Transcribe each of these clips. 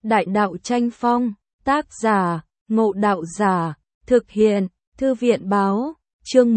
Đại đạo tranh phong, tác giả, Ngộ Đạo Giả, thực hiện, Thư viện báo, chương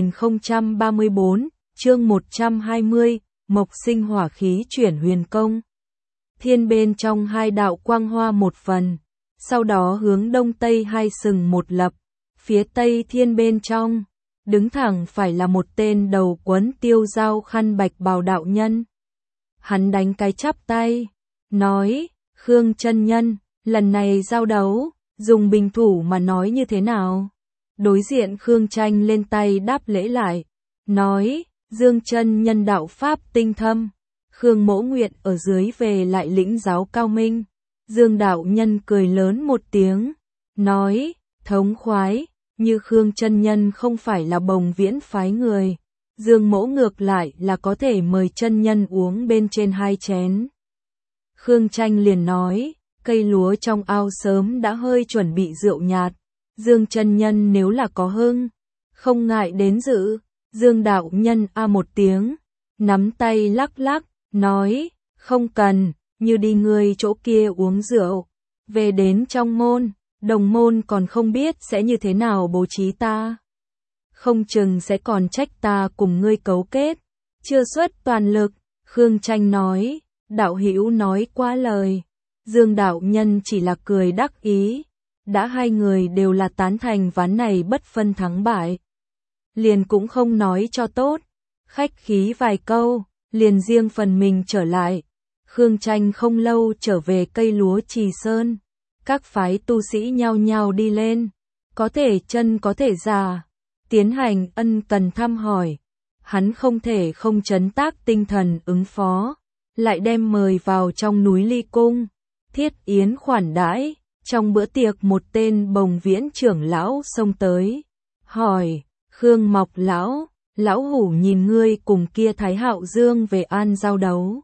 1034, chương 120, Mộc sinh hỏa khí chuyển huyền công. Thiên bên trong hai đạo quang hoa một phần, sau đó hướng đông tây hai sừng một lập, phía tây thiên bên trong, đứng thẳng phải là một tên đầu quấn tiêu dao khăn bạch bào đạo nhân. Hắn đánh cái chắp tay, nói, Khương chân nhân, lần này giao đấu, dùng bình thủ mà nói như thế nào? Đối diện Khương Tranh lên tay đáp lễ lại, nói, Dương chân nhân đạo pháp tinh thâm, Khương mỗ nguyện ở dưới về lại lĩnh giáo cao minh. Dương đạo nhân cười lớn một tiếng, nói, thống khoái, như Khương chân nhân không phải là Bồng Viễn phái người, Dương mỗ ngược lại là có thể mời chân nhân uống bên trên hai chén. Khương Tranh liền nói, cây lúa trong ao sớm đã hơi chuẩn bị rượu nhạt, Dương chân nhân nếu là có hưng, không ngại đến dự. Dương đạo nhân a một tiếng, nắm tay lắc lắc, nói, không cần, như đi ngươi chỗ kia uống rượu, về đến trong môn, đồng môn còn không biết sẽ như thế nào bố trí ta. Không chừng sẽ còn trách ta cùng ngươi cấu kết, chưa xuất toàn lực. Khương Tranh nói, đạo hữu nói quá lời. Dương đạo nhân chỉ là cười đắc ý, đã hai người đều là tán thành ván này bất phân thắng bại, liền cũng không nói cho tốt, khách khí vài câu, liền riêng phần mình trở lại. Khương Tranh không lâu trở về cây lúa Trì Sơn, các phái tu sĩ nhao nhao đi lên, có thể chân có thể già, tiến hành ân cần thăm hỏi. Hắn không thể không trấn tác tinh thần ứng phó, lại đem mời vào trong núi Ly Cung, thiết yến khoản đãi. Trong bữa tiệc một tên Bồng Viễn trưởng lão xông tới, hỏi, Khương Mộc lão, lão hủ nhìn ngươi cùng kia Thái Hạo Dương về An giao đấu,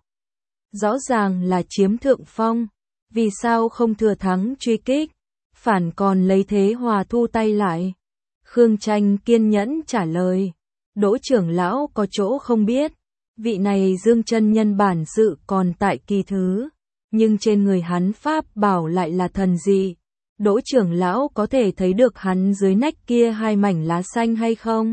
rõ ràng là chiếm thượng phong, vì sao không thừa thắng truy kích, phản còn lấy thế hòa thu tay lại? Khương Tranh kiên nhẫn trả lời, Đỗ trưởng lão có chỗ không biết, vị này Dương chân nhân bản sự còn tại kỳ thứ, nhưng trên người hắn pháp bảo lại là thần dị. Đỗ trưởng lão có thể thấy được hắn dưới nách kia hai mảnh lá xanh hay không?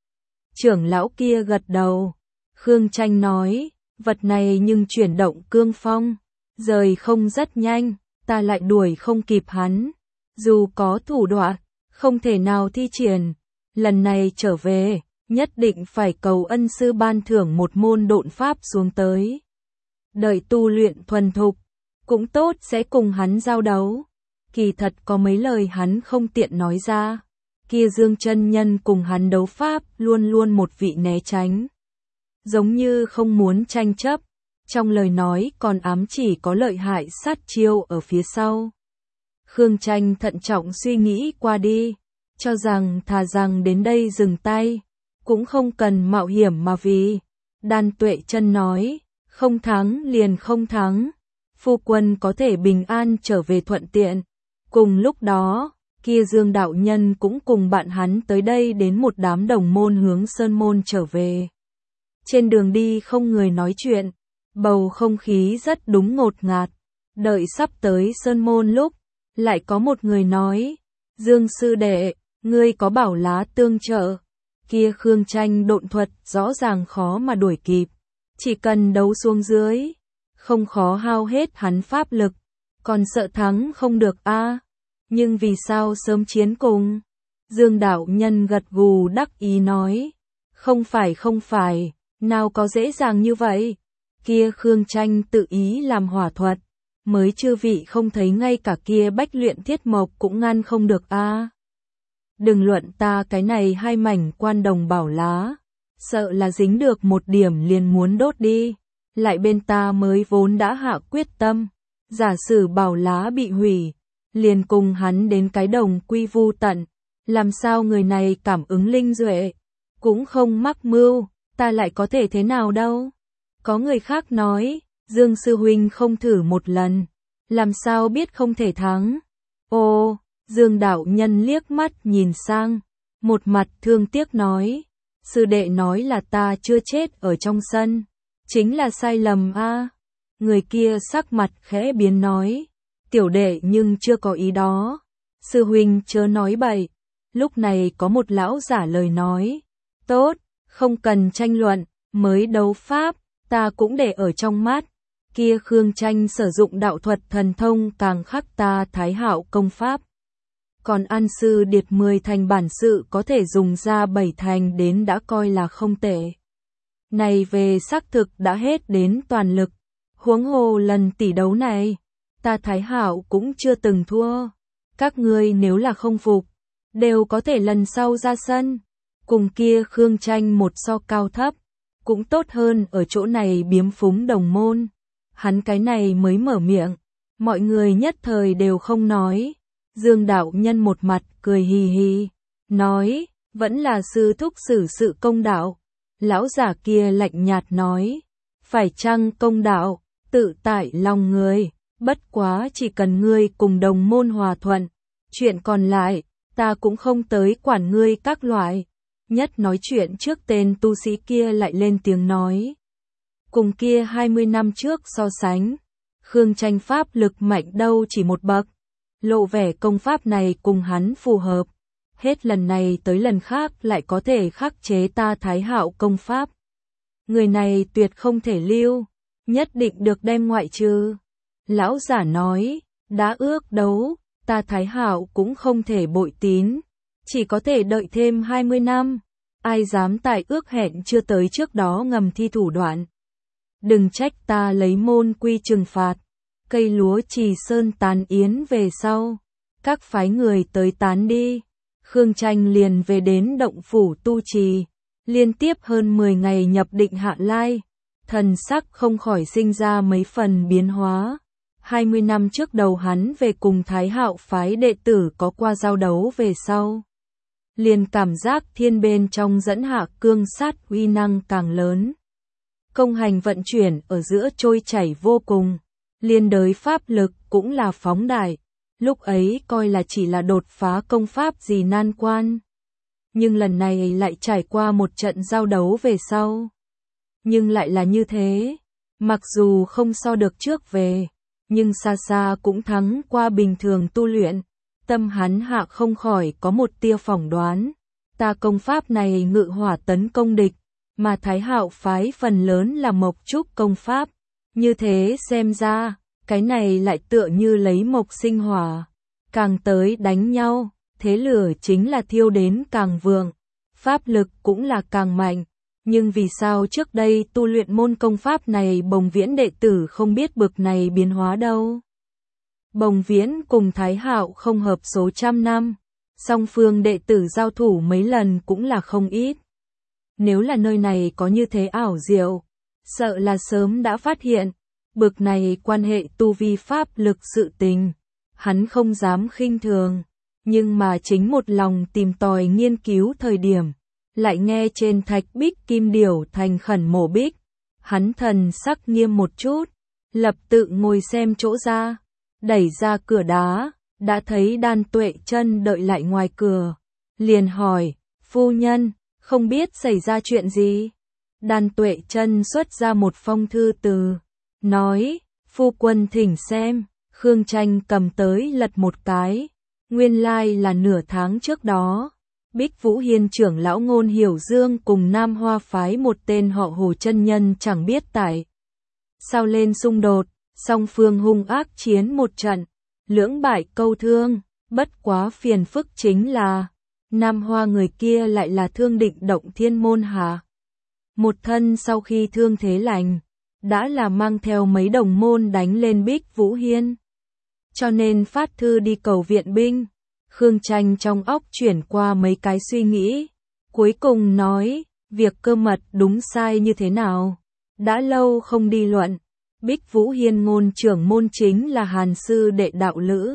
Trưởng lão kia gật đầu. Khương Tranh nói, vật này nhưng chuyển động cương phong, rời không rất nhanh, ta lại đuổi không kịp hắn. Dù có thủ đoạn, không thể nào thi triển. Lần này trở về, nhất định phải cầu ân sư ban thưởng một môn độn pháp xuống tới. Đợi tu luyện thuần thục, cũng tốt sẽ cùng hắn giao đấu. Kỳ thật có mấy lời hắn không tiện nói ra. Kia Dương chân nhân cùng hắn đấu pháp luôn luôn một vị né tránh, giống như không muốn tranh chấp, trong lời nói còn ám chỉ có lợi hại sát chiêu ở phía sau. Khương Tranh thận trọng suy nghĩ qua đi, cho rằng thà rằng đến đây dừng tay, cũng không cần mạo hiểm mà vì. Đan Tuệ Chân nói, không thắng liền không thắng, phu quân có thể bình an trở về thuận tiện. Cùng lúc đó, kia Dương đạo nhân cũng cùng bạn hắn tới đây đến một đám đồng môn hướng Sơn môn trở về. Trên đường đi không người nói chuyện, bầu không khí rất đúng ngột ngạt. Đợi sắp tới Sơn môn lúc, lại có một người nói, Dương sư đệ, ngươi có bảo lá tương trợ. Kia Khương Tranh độn thuật rõ ràng khó mà đuổi kịp, chỉ cần đấu xuống dưới, không khó hao hết hắn pháp lực, còn sợ thắng không được a. Nhưng vì sao sớm chiến cùng? Dương đạo nhân gật gù đắc ý nói, không phải, nào có dễ dàng như vậy. Kia Khương Tranh tự ý làm hỏa thuật, mới chư vị không thấy ngay cả kia Bách Luyện Thiết Mộc cũng ngăn không được a. Đừng luận ta cái này hai mảnh quan đồng bảo lá, sợ là dính được một điểm liền muốn đốt đi, lại bên ta mới vốn đã hạ quyết tâm, giả sử bảo lá bị hủy, liền cùng hắn đến cái đồng quy vu tận, làm sao người này cảm ứng linh duệ, cũng không mắc mưu, ta lại có thể thế nào đâu. Có người khác nói, Dương sư huynh không thử một lần, làm sao biết không thể thắng. Ô, Dương đạo nhân liếc mắt nhìn sang, một mặt thương tiếc nói, sư đệ nói là ta chưa chết ở trong sân, chính là sai lầm a. Người kia sắc mặt khẽ biến nói, tiểu đệ nhưng chưa có ý đó. Sư huynh chớ nói bậy. Lúc này có một lão giả lời nói. Tốt, không cần tranh luận, mới đấu pháp, ta cũng để ở trong mắt. Kia Khương Tranh sử dụng đạo thuật thần thông càng khắc ta Thái Hạo công pháp. Còn An Sư Điệt 10 thành bản sự có thể dùng ra 7 thành đến đã coi là không tệ. Này về xác thực đã hết đến toàn lực. Huống hồ lần tỷ đấu này, ta Thái Hạo cũng chưa từng thua. Các ngươi nếu là không phục, đều có thể lần sau ra sân. Cùng kia Khương Tranh một so cao thấp, cũng tốt hơn ở chỗ này biếm phúng đồng môn. Hắn cái này mới mở miệng, mọi người nhất thời đều không nói. Dương đạo nhân một mặt cười hì hì, nói, vẫn là sư thúc xử sự công đạo. Lão giả kia lạnh nhạt nói, phải chăng công đạo, tự tại lòng người, bất quá chỉ cần ngươi cùng đồng môn hòa thuận, chuyện còn lại, ta cũng không tới quản ngươi các loại. Nhất nói chuyện trước tên tu sĩ kia lại lên tiếng nói. Cùng kia 20 năm trước so sánh, Khương Tranh pháp lực mạnh đâu chỉ một bậc, lộ vẻ công pháp này cùng hắn phù hợp. Hết lần này tới lần khác lại có thể khắc chế ta Thái Hạo công pháp. Người này tuyệt không thể lưu, nhất định được đem ngoại trừ. Lão giả nói, đã ước đấu, ta Thái Hạo cũng không thể bội tín, chỉ có thể đợi thêm 20 năm. Ai dám tại ước hẹn chưa tới trước đó ngầm thi thủ đoạn. Đừng trách ta lấy môn quy trừng phạt. Cây lúa Trì Sơn tán yến về sau, các phái người tới tán đi. Khương Tranh liền về đến động phủ tu trì, liên tiếp hơn 10 ngày nhập định hạ lai, thần sắc không khỏi sinh ra mấy phần biến hóa. 20 năm trước đầu hắn về cùng Thái Hạo phái đệ tử có qua giao đấu về sau, liền cảm giác thiên bên trong dẫn hạ cương sát uy năng càng lớn. Công hành vận chuyển ở giữa trôi chảy vô cùng, liên đới pháp lực cũng là phóng đại. Lúc ấy coi là chỉ là đột phá công pháp gì nan quan. Nhưng lần này lại trải qua một trận giao đấu về sau. Nhưng lại là như thế. Mặc dù không so được trước về, nhưng xa xa cũng thắng qua bình thường tu luyện. Tâm hắn hạ không khỏi có một tia phỏng đoán. Ta công pháp này ngự hỏa tấn công địch, mà Thái Hạo phái phần lớn là mộc trúc công pháp. Như thế xem ra, cái này lại tựa như lấy mộc sinh hỏa. Càng tới đánh nhau, thế lửa chính là thiêu đến càng vượng, pháp lực cũng là càng mạnh. Nhưng vì sao trước đây tu luyện môn công pháp này Bồng Viễn đệ tử không biết bực này biến hóa đâu? Bồng Viễn cùng Thái Hạo không hợp số trăm năm, song phương đệ tử giao thủ mấy lần cũng là không ít. Nếu là nơi này có như thế ảo diệu, sợ là sớm đã phát hiện. Bực này quan hệ tu vi pháp lực sự tình, hắn không dám khinh thường, nhưng mà chính một lòng tìm tòi nghiên cứu thời điểm, lại nghe trên thạch bích kim điểu thành khẩn mổ bích, hắn thần sắc nghiêm một chút, lập tự ngồi xem chỗ ra, đẩy ra cửa đá, đã thấy Đan Tuệ Chân đợi lại ngoài cửa, liền hỏi, phu nhân, không biết xảy ra chuyện gì? Đan Tuệ Chân xuất ra một phong thư từ, nói, phu quân thỉnh xem. Khương Tranh cầm tới lật một cái, nguyên lai là nửa tháng trước đó, Bích Vũ Hiên trưởng lão Ngôn Hiểu Dương cùng Nam Hoa phái một tên họ Hồ chân nhân chẳng biết tại sao lên xung đột, song phương hung ác chiến một trận, lưỡng bại câu thương, bất quá phiền phức chính là Nam Hoa người kia lại là Thương Định Động Thiên môn hạ. Một thân sau khi thương thế lành, đã là mang theo mấy đồng môn đánh lên Bích Vũ Hiên. Cho nên phát thư đi cầu viện binh. Khương Tranh trong óc chuyển qua mấy cái suy nghĩ. Cuối cùng nói, việc cơ mật đúng sai như thế nào? Đã lâu không đi luận. Bích Vũ Hiên ngôn trưởng môn chính là Hàn sư đệ đạo lữ.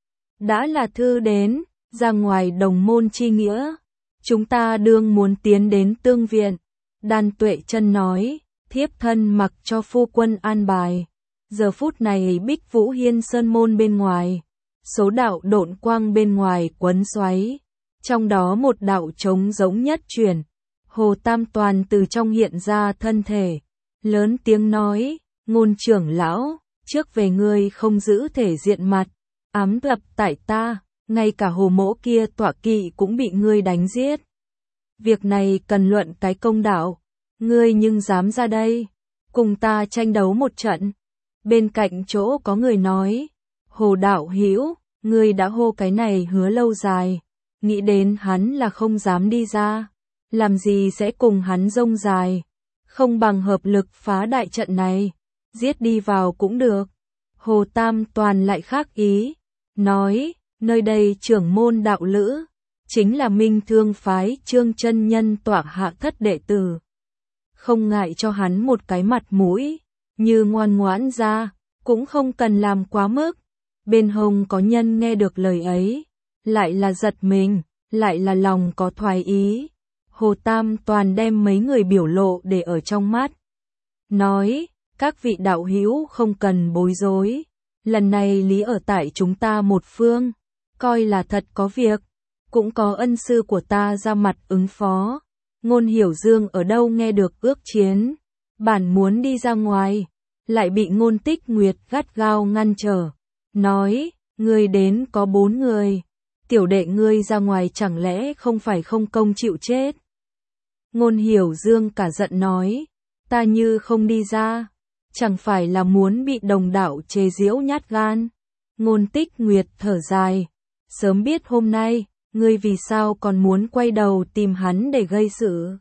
Đã là thư đến, ra ngoài đồng môn chi nghĩa. Chúng ta đương muốn tiến đến tương viện. Đan Tuệ Chân nói, thiếp thân mặc cho phu quân an bài. Giờ phút này Bích Vũ Hiên sơn môn bên ngoài, số đạo độn quang bên ngoài quấn xoáy, trong đó một đạo trống giống nhất chuyển. Hồ Tam Toàn từ trong hiện ra thân thể, lớn tiếng nói, Ngôn trưởng lão, trước về ngươi không giữ thể diện mặt, ám lập tại ta, ngay cả Hồ Mỗ kia tọa kỵ cũng bị ngươi đánh giết. Việc này cần luận cái công đạo, ngươi nhưng dám ra đây, cùng ta tranh đấu một trận. Bên cạnh chỗ có người nói, Hồ đạo hữu, ngươi đã hô cái này hứa lâu dài, nghĩ đến hắn là không dám đi ra, làm gì sẽ cùng hắn rông dài, không bằng hợp lực phá đại trận này, giết đi vào cũng được. Hồ Tam Toàn lại khác ý, nói, nơi đây trưởng môn đạo lữ, chính là Minh Thương phái Trương chân nhân tọa hạ thất đệ tử. Không ngại cho hắn một cái mặt mũi, như ngoan ngoãn ra, cũng không cần làm quá mức. Bên hông có nhân nghe được lời ấy, lại là giật mình, lại là lòng có thoái ý. Hồ Tam Toàn đem mấy người biểu lộ để ở trong mắt. Nói, các vị đạo hữu không cần bối rối, lần này lý ở tại chúng ta một phương, coi là thật có việc, cũng có ân sư của ta ra mặt ứng phó. Ngôn Hiểu Dương ở đâu nghe được ước chiến, bản muốn đi ra ngoài, lại bị Ngôn Tích Nguyệt gắt gao ngăn trở, nói, ngươi đến có 4 người, tiểu đệ ngươi ra ngoài chẳng lẽ không phải không công chịu chết. Ngôn Hiểu Dương cả giận nói, ta như không đi ra, chẳng phải là muốn bị đồng đạo chế giễu nhát gan. Ngôn Tích Nguyệt thở dài, sớm biết hôm nay, ngươi vì sao còn muốn quay đầu tìm hắn để gây sự.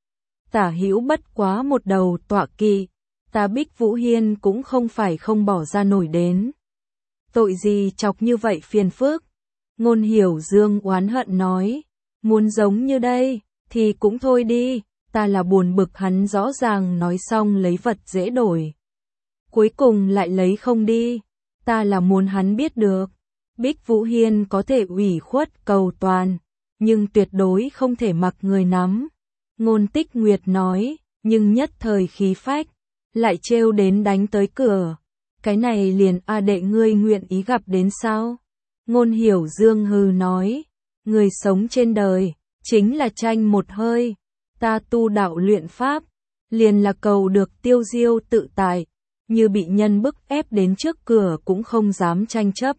Tả hữu bất quá một đầu tọa kỵ, ta Bích Vũ Hiên cũng không phải không bỏ ra nổi đến. Tội gì chọc như vậy phiền phức. Ngôn Hiểu Dương oán hận nói, muốn giống như đây, thì cũng thôi đi, ta là buồn bực hắn rõ ràng nói xong lấy vật dễ đổi. Cuối cùng lại lấy không đi, ta là muốn hắn biết được. Bích Vũ Hiên có thể ủy khuất cầu toàn, nhưng tuyệt đối không thể mặc người nắm. Ngôn Tích Nguyệt nói, nhưng nhất thời khí phách, lại trêu đến đánh tới cửa. Cái này liền đệ ngươi nguyện ý gặp đến sao? Ngôn Hiểu Dương hừ nói, người sống trên đời, chính là tranh một hơi. Ta tu đạo luyện pháp, liền là cầu được tiêu diêu tự tại, như bị nhân bức ép đến trước cửa cũng không dám tranh chấp.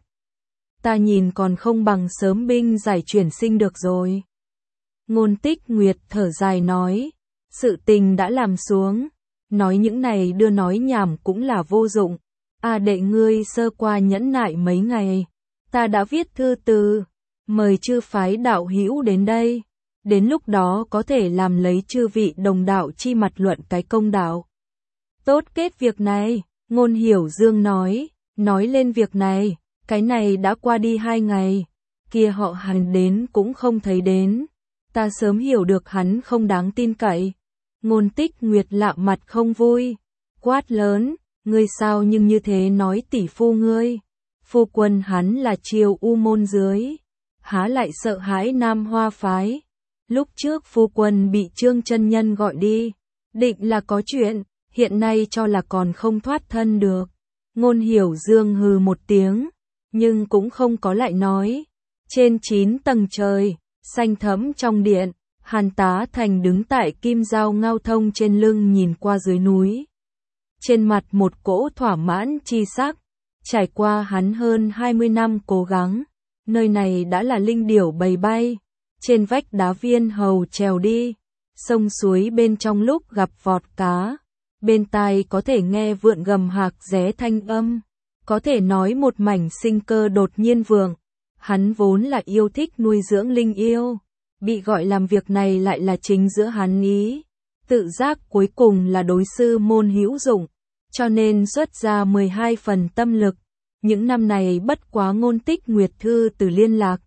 Ta nhìn còn không bằng sớm binh giải chuyển sinh được rồi. Ngôn Tích Nguyệt thở dài nói, sự tình đã làm xuống, nói những này đưa nói nhảm cũng là vô dụng. Đệ ngươi sơ qua nhẫn nại mấy ngày, ta đã viết thư từ, mời chư phái đạo hữu đến đây, đến lúc đó có thể làm lấy chư vị đồng đạo chi mặt luận cái công đạo. Tốt kết việc này, Ngôn Hiểu Dương nói lên việc này, cái này đã qua đi 2 ngày, kia họ Hàn đến cũng không thấy đến, ta sớm hiểu được hắn không đáng tin cậy. Ngôn Tích Nguyệt lạ mặt không vui, quát lớn, ngươi sao nhưng như thế nói tỷ phu ngươi, phu quân hắn là Triều U môn dưới, há lại sợ hãi Nam Hoa phái. Lúc trước phu quân bị Trương chân nhân gọi đi, định là có chuyện, hiện nay cho là còn không thoát thân được. Ngôn Hiểu Dương hừ một tiếng, nhưng cũng không có lại nói. Trên 9 tầng trời, xanh thẫm trong điện, Hàn Tá Thành đứng tại kim dao ngao thông trên lưng nhìn qua dưới núi. Trên mặt một cỗ thỏa mãn chi sắc, trải qua hắn hơn 20 năm cố gắng, nơi này đã là linh điểu bầy bay. Trên vách đá viên hầu trèo đi, sông suối bên trong lúc gặp vọt cá, bên tai có thể nghe vượn gầm hạc ré thanh âm, có thể nói một mảnh sinh cơ đột nhiên vượng. Hắn vốn là yêu thích nuôi dưỡng linh yêu, bị gọi làm việc này lại là chính giữa hắn ý, tự giác cuối cùng là đối sư môn hữu dụng, cho nên xuất ra 12 phần tâm lực. Những năm này bất quá Ngôn Tích Nguyệt thư từ liên lạc,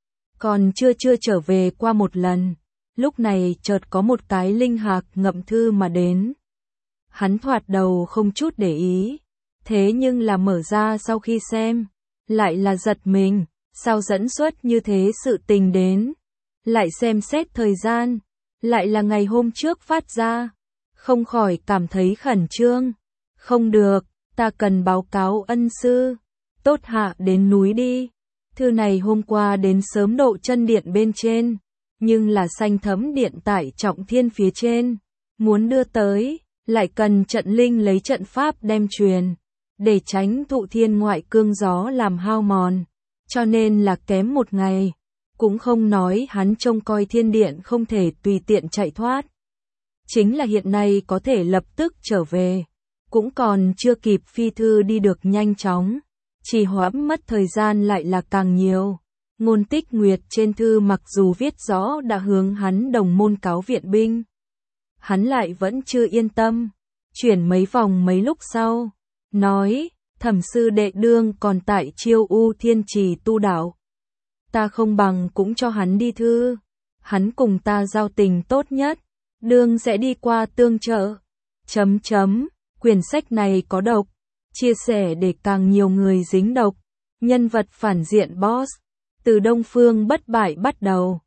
còn chưa trở về qua một lần, lúc này chợt có một cái linh hạc ngậm thư mà đến. Hắn thoạt đầu không chút để ý, thế nhưng là mở ra sau khi xem, lại là giật mình, sao dẫn xuất như thế sự tình đến. Lại xem xét thời gian, lại là ngày hôm trước phát ra, không khỏi cảm thấy khẩn trương. Không được, ta cần báo cáo ân sư, tốt hạ đến núi đi. Thư này hôm qua đến sớm độ chân điện bên trên, nhưng là xanh thẫm điện tại trọng thiên phía trên, muốn đưa tới, lại cần trận linh lấy trận pháp đem truyền. để tránh thụ thiên ngoại cương gió làm hao mòn, cho nên là kém một ngày, cũng không nói hắn trông coi thiên điện không thể tùy tiện chạy thoát. Chính là hiện nay có thể lập tức trở về, cũng còn chưa kịp phi thư đi được nhanh chóng, trì hoãn mất thời gian lại là càng nhiều. Ngôn Tích Nguyệt trên thư mặc dù viết rõ đã hướng hắn đồng môn cáo viện binh, hắn lại vẫn chưa yên tâm, chuyển mấy vòng mấy lúc sau, nói, Thẩm sư đệ đương còn tại Chiêu U Thiên Trì tu đạo. Ta không bằng cũng cho hắn đi thư, hắn cùng ta giao tình tốt nhất, đương sẽ đi qua tương trợ. Quyển sách này có độc, chia sẻ để càng nhiều người dính độc, nhân vật phản diện boss, từ Đông Phương bất bại bắt đầu.